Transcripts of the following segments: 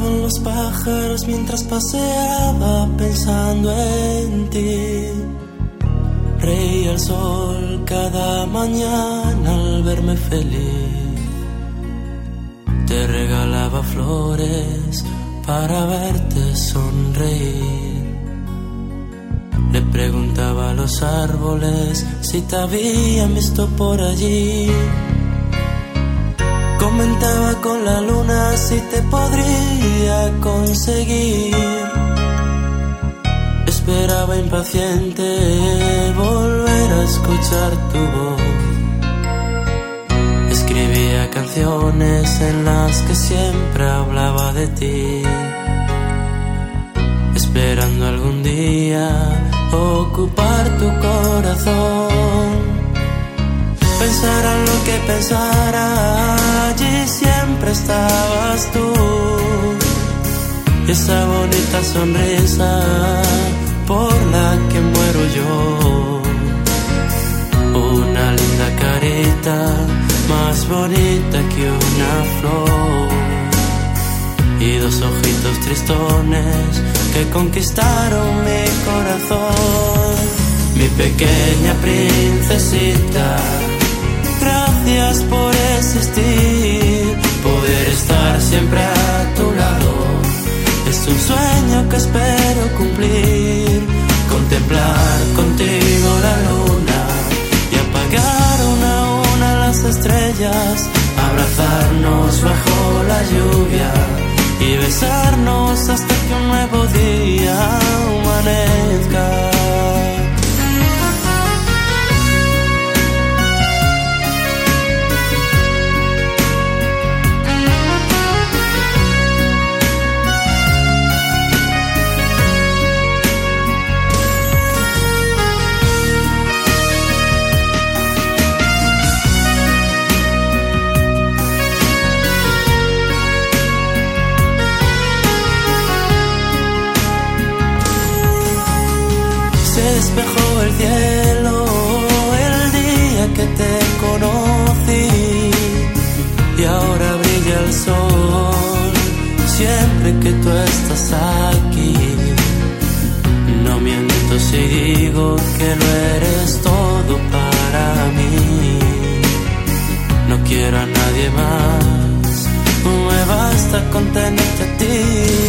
Cantaban los pájaros mientras paseaba pensando en ti. Reía el sol cada mañana al verme feliz. Te regalaba flores para verte sonreír. Le preguntaba a los árboles si te habían visto por allí. Comentaba con la luna si te podría conseguir. Esperaba impaciente volver a escuchar tu voz. Escribía canciones en las que siempre hablaba de ti, esperando algún día ocupar tu corazón. Pensara lo que pensara, allí siempre estabas tú. Y esa bonita sonrisa por la que muero yo. Una linda carita, más bonita que una flor. Y dos ojitos tristones que conquistaron mi corazón. Mi pequeña princesita, gracias por existir. Poder estar siempre a tu lado es un sueño que espero cumplir. Contemplar contigo la luna y apagar una a una las estrellas. Abrazarnos bajo la lluvia y besarnos hasta que un nuevo día amanezca. Despejó el cielo el día que te conocí y ahora brilla el sol siempre que tú estás aquí. No miento si digo que lo eres todo para mí. No quiero a nadie más, me basta con tenerte a ti.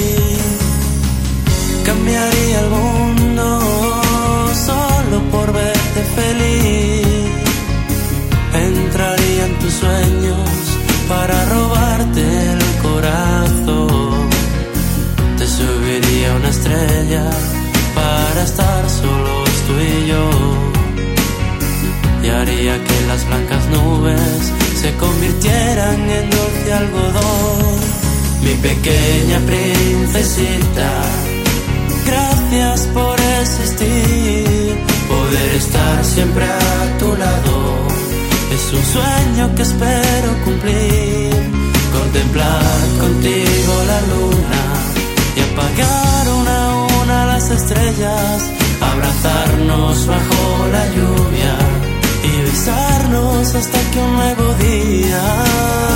Cambiaría el mundo solo por verte feliz. Entraría en tus sueños para robarte el corazón. Te subiría una estrella para estar solos tú y yo. Y haría que las blancas nubes se convirtieran en dulce algodón. Mi pequeña princesita, gracias por existir. Poder estar siempre a tu lado es un sueño que espero cumplir. Contemplar contigo la luna y apagar una a una las estrellas. Abrazarnos bajo la lluvia y besarnos hasta que un nuevo día